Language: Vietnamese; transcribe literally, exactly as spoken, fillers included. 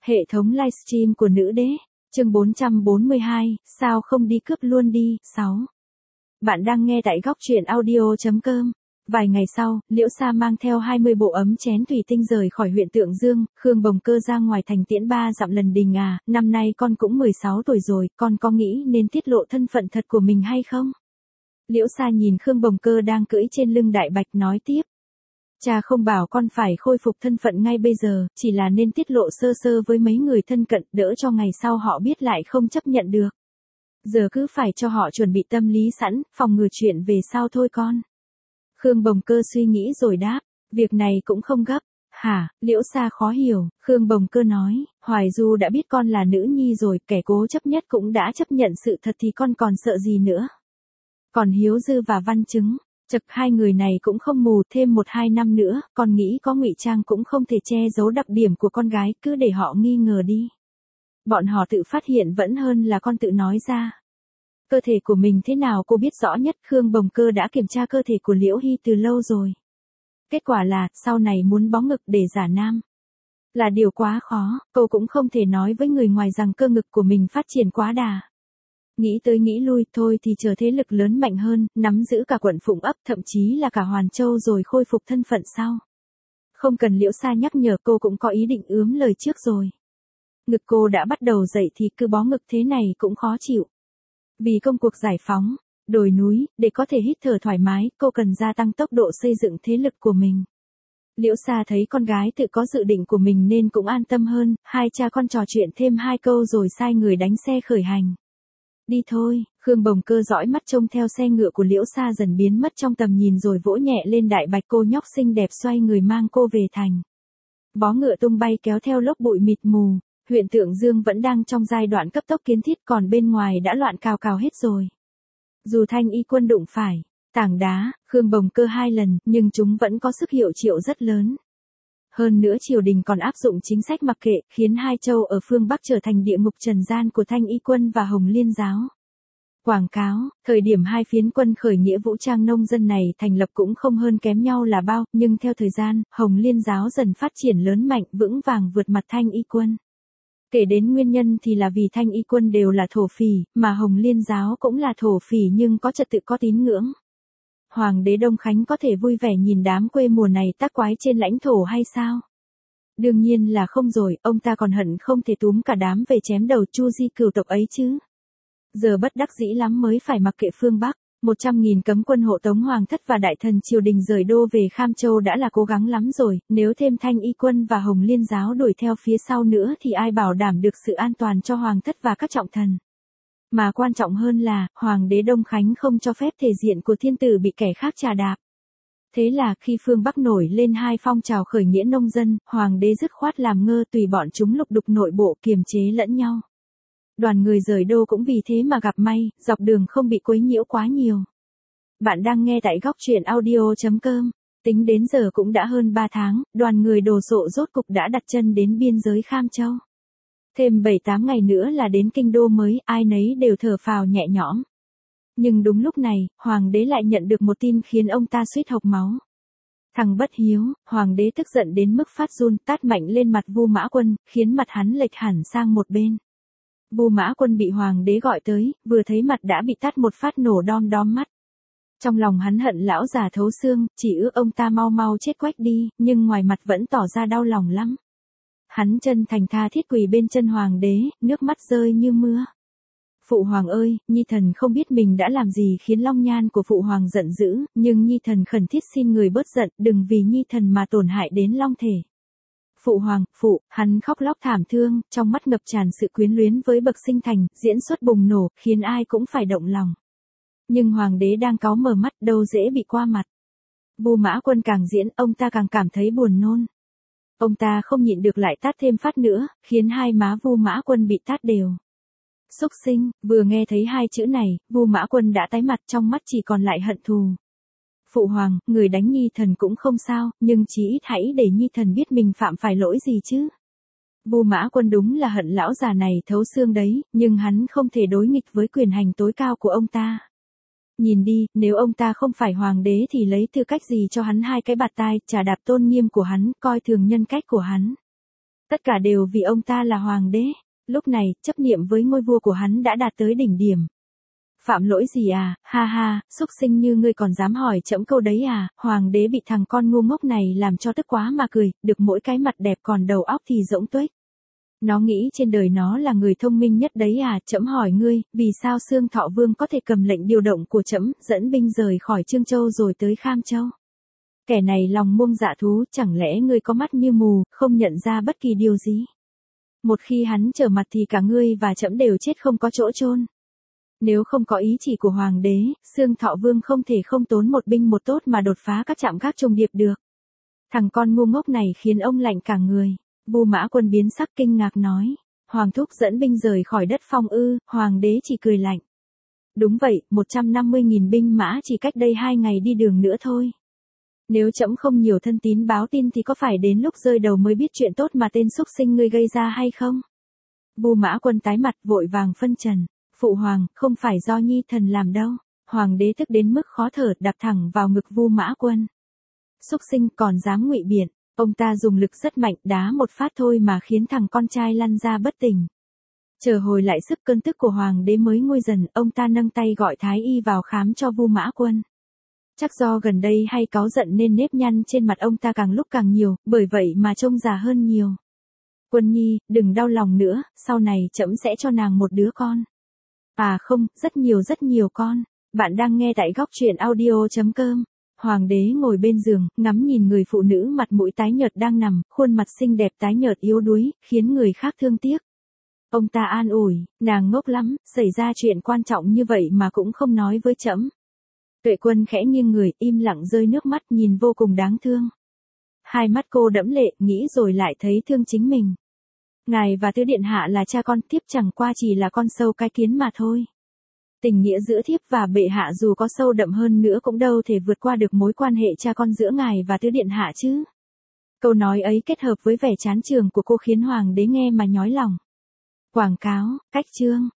Hệ thống livestream của nữ đế, chương bốn trăm bốn mươi hai, sao không đi cướp luôn đi, sáu. Bạn đang nghe tại góc truyện audio.com. Vài ngày sau, Liễu Sa mang theo hai mươi bộ ấm chén thủy tinh rời khỏi huyện Tượng Dương, Khương Bồng Cơ ra ngoài thành tiễn ba dặm lần đình à, năm nay con cũng mười sáu tuổi rồi, con có nghĩ nên tiết lộ thân phận thật của mình hay không? Liễu Sa nhìn Khương Bồng Cơ đang cưỡi trên lưng đại bạch nói tiếp. Cha không bảo con phải khôi phục thân phận ngay bây giờ, chỉ là nên tiết lộ sơ sơ với mấy người thân cận, đỡ cho ngày sau họ biết lại không chấp nhận được. Giờ cứ phải cho họ chuẩn bị tâm lý sẵn, phòng ngừa chuyện về sau thôi con. Khương Bồng Cơ suy nghĩ rồi đáp, việc này cũng không gấp. Hả? Liễu Sa khó hiểu, Khương Bồng Cơ nói, Hoài Du đã biết con là nữ nhi rồi, kẻ cố chấp nhất cũng đã chấp nhận sự thật thì con còn sợ gì nữa. Còn Hiếu Dư và Văn Chứng, chật hai người này cũng không mù, thêm một hai năm nữa, con nghĩ có ngụy trang cũng không thể che giấu đặc điểm của con gái, cứ để họ nghi ngờ đi. Bọn họ tự phát hiện vẫn hơn là con tự nói ra. Cơ thể của mình thế nào cô biết rõ nhất, Khương Bồng Cơ đã kiểm tra cơ thể của Liễu Hy từ lâu rồi. Kết quả là, sau này muốn bó ngực để giả nam. Là điều quá khó, cô cũng không thể nói với người ngoài rằng cơ ngực của mình phát triển quá đà. Nghĩ tới nghĩ lui, thôi thì chờ thế lực lớn mạnh hơn, nắm giữ cả quận Phụng Ấp, thậm chí là cả Hoàn Châu rồi khôi phục thân phận sau. Không cần Liễu Sa nhắc nhở, cô cũng có ý định ướm lời trước rồi. Ngực cô đã bắt đầu dậy thì cứ bó ngực thế này cũng khó chịu. Vì công cuộc giải phóng, đồi núi, để có thể hít thở thoải mái, cô cần gia tăng tốc độ xây dựng thế lực của mình. Liễu Sa thấy con gái tự có dự định của mình nên cũng an tâm hơn, hai cha con trò chuyện thêm hai câu rồi sai người đánh xe khởi hành. Đi thôi, Khương Bồng Cơ dõi mắt trông theo xe ngựa của Liễu Sa dần biến mất trong tầm nhìn rồi vỗ nhẹ lên đại bạch, cô nhóc xinh đẹp xoay người mang cô về thành. Vó ngựa tung bay kéo theo lốc bụi mịt mù, huyện Tượng Dương vẫn đang trong giai đoạn cấp tốc kiến thiết, còn bên ngoài đã loạn cào cào hết rồi. Dù Thanh Y quân đụng phải tảng đá, Khương Bồng Cơ hai lần, nhưng chúng vẫn có sức hiệu triệu rất lớn. Hơn nữa triều đình còn áp dụng chính sách mặc kệ, khiến hai châu ở phương Bắc trở thành địa ngục trần gian của Thanh Y quân và Hồng Liên giáo. Quảng cáo, thời điểm hai phiến quân khởi nghĩa vũ trang nông dân này thành lập cũng không hơn kém nhau là bao, nhưng theo thời gian, Hồng Liên giáo dần phát triển lớn mạnh, vững vàng vượt mặt Thanh Y quân. Kể đến nguyên nhân thì là vì Thanh Y quân đều là thổ phỉ, mà Hồng Liên giáo cũng là thổ phỉ nhưng có trật tự có tín ngưỡng. Hoàng đế Đông Khánh có thể vui vẻ nhìn đám quê mùa này tác quái trên lãnh thổ hay sao? Đương nhiên là không rồi, ông ta còn hận không thể túm cả đám về chém đầu Chu Di cửu tộc ấy chứ. Giờ bất đắc dĩ lắm mới phải mặc kệ phương Bắc, một trăm nghìn cấm quân hộ tống Hoàng thất và đại thần triều đình rời đô về Kham Châu đã là cố gắng lắm rồi, nếu thêm Thanh Y quân và Hồng Liên giáo đuổi theo phía sau nữa thì ai bảo đảm được sự an toàn cho Hoàng thất và các trọng thần. Mà quan trọng hơn là, Hoàng đế Đông Khánh không cho phép thể diện của thiên tử bị kẻ khác trà đạp. Thế là khi phương Bắc nổi lên hai phong trào khởi nghĩa nông dân, Hoàng đế dứt khoát làm ngơ tùy bọn chúng lục đục nội bộ kiềm chế lẫn nhau. Đoàn người rời đô cũng vì thế mà gặp may, dọc đường không bị quấy nhiễu quá nhiều. Bạn đang nghe tại góc truyện audio.com. Tính đến giờ cũng đã hơn ba tháng, đoàn người đồ sộ rốt cục đã đặt chân đến biên giới Kham Châu. Thêm bảy tám ngày nữa là đến kinh đô mới, ai nấy đều thở phào nhẹ nhõm. Nhưng đúng lúc này, Hoàng đế lại nhận được một tin khiến ông ta suýt hộc máu. Thằng bất hiếu, Hoàng đế tức giận đến mức phát run, tát mạnh lên mặt Vu Mã Quân, khiến mặt hắn lệch hẳn sang một bên. Vu Mã Quân bị Hoàng đế gọi tới, vừa thấy mặt đã bị tát một phát nổ đom đóm mắt. Trong lòng hắn hận lão già thấu xương, chỉ ước ông ta mau mau chết quách đi, nhưng ngoài mặt vẫn tỏ ra đau lòng lắm. Hắn chân thành tha thiết quỳ bên chân Hoàng đế, nước mắt rơi như mưa. Phụ hoàng ơi, Nhi thần không biết mình đã làm gì khiến Long Nhan của phụ hoàng giận dữ, nhưng Nhi thần khẩn thiết xin người bớt giận, đừng vì Nhi thần mà tổn hại đến Long thể. Phụ hoàng, phụ, hắn khóc lóc thảm thương, trong mắt ngập tràn sự quyến luyến với bậc sinh thành, diễn xuất bùng nổ, khiến ai cũng phải động lòng. Nhưng Hoàng đế đang cáu mở mắt, đâu dễ bị qua mặt. Vu Mã Quân càng diễn, ông ta càng cảm thấy buồn nôn. Ông ta không nhịn được lại tát thêm phát nữa, khiến hai má Vu Mã Quân bị tát đều. Xúc sinh, vừa nghe thấy hai chữ này, Vu Mã Quân đã tái mặt, trong mắt chỉ còn lại hận thù. Phụ hoàng, người đánh Nhi thần cũng không sao, nhưng chí ít hãy để Nhi thần biết mình phạm phải lỗi gì chứ. Vu Mã Quân đúng là hận lão già này thấu xương đấy, nhưng hắn không thể đối nghịch với quyền hành tối cao của ông ta. Nhìn đi, nếu ông ta không phải hoàng đế thì lấy tư cách gì cho hắn hai cái bạt tai, chà đạp tôn nghiêm của hắn, coi thường nhân cách của hắn. Tất cả đều vì ông ta là hoàng đế. Lúc này, chấp niệm với ngôi vua của hắn đã đạt tới đỉnh điểm. Phạm lỗi gì à, ha ha, xúc sinh như ngươi còn dám hỏi trẫm câu đấy à, hoàng đế bị thằng con ngu ngốc này làm cho tức quá mà cười, được mỗi cái mặt đẹp còn đầu óc thì rỗng tuếch. Nó nghĩ trên đời nó là người thông minh nhất đấy à, trẫm hỏi ngươi, vì sao Xương Thọ Vương có thể cầm lệnh điều động của trẫm, dẫn binh rời khỏi Trương Châu rồi tới Kham Châu? Kẻ này lòng muông dạ thú, chẳng lẽ ngươi có mắt như mù, không nhận ra bất kỳ điều gì? Một khi hắn trở mặt thì cả ngươi và trẫm đều chết không có chỗ chôn. Nếu không có ý chỉ của hoàng đế, Xương Thọ Vương không thể không tốn một binh một tốt mà đột phá các trạm gác trùng điệp được. Thằng con ngu ngốc này khiến ông lạnh cả người. Vu Mã Quân biến sắc kinh ngạc nói, hoàng thúc dẫn binh rời khỏi đất Phong ư? Hoàng đế chỉ cười lạnh. Đúng vậy, một trăm năm mươi nghìn binh mã chỉ cách đây hai ngày đi đường nữa thôi. Nếu trẫm không nhiều thân tín báo tin thì có phải đến lúc rơi đầu mới biết chuyện tốt mà tên xúc sinh ngươi gây ra hay không? Vu Mã Quân tái mặt vội vàng phân trần. Phụ hoàng, không phải do nhi thần làm đâu. Hoàng đế tức đến mức khó thở, đạp thẳng vào ngực Vu Mã Quân. Xúc sinh còn dám ngụy biện. Ông ta dùng lực rất mạnh, đá một phát thôi mà khiến thằng con trai lăn ra bất tỉnh. Chờ hồi lại sức cơn tức của hoàng đế mới nguôi dần, ông ta nâng tay gọi thái y vào khám cho Vu Mã Quân. Chắc do gần đây hay cáu giận nên nếp nhăn trên mặt ông ta càng lúc càng nhiều, bởi vậy mà trông già hơn nhiều. Quân nhi, đừng đau lòng nữa, sau này trẫm sẽ cho nàng một đứa con. À không, rất nhiều rất nhiều con. Bạn đang nghe tại góc truyện audio chấm com. Hoàng đế ngồi bên giường, ngắm nhìn người phụ nữ mặt mũi tái nhợt đang nằm, khuôn mặt xinh đẹp tái nhợt yếu đuối, khiến người khác thương tiếc. Ông ta an ủi, nàng ngốc lắm, xảy ra chuyện quan trọng như vậy mà cũng không nói với trẫm. Tuệ Quân khẽ nghiêng người, im lặng rơi nước mắt, nhìn vô cùng đáng thương. Hai mắt cô đẫm lệ, nghĩ rồi lại thấy thương chính mình. Ngài và Tứ Điện Hạ là cha con, thiếp chẳng qua chỉ là con sâu cái kiến mà thôi. Tình nghĩa giữa thiếp và bệ hạ dù có sâu đậm hơn nữa cũng đâu thể vượt qua được mối quan hệ cha con giữa ngài và Tứ Điện Hạ chứ. Câu nói ấy kết hợp với vẻ chán chường của cô khiến hoàng đế nghe mà nhói lòng. Quảng cáo, cách chương.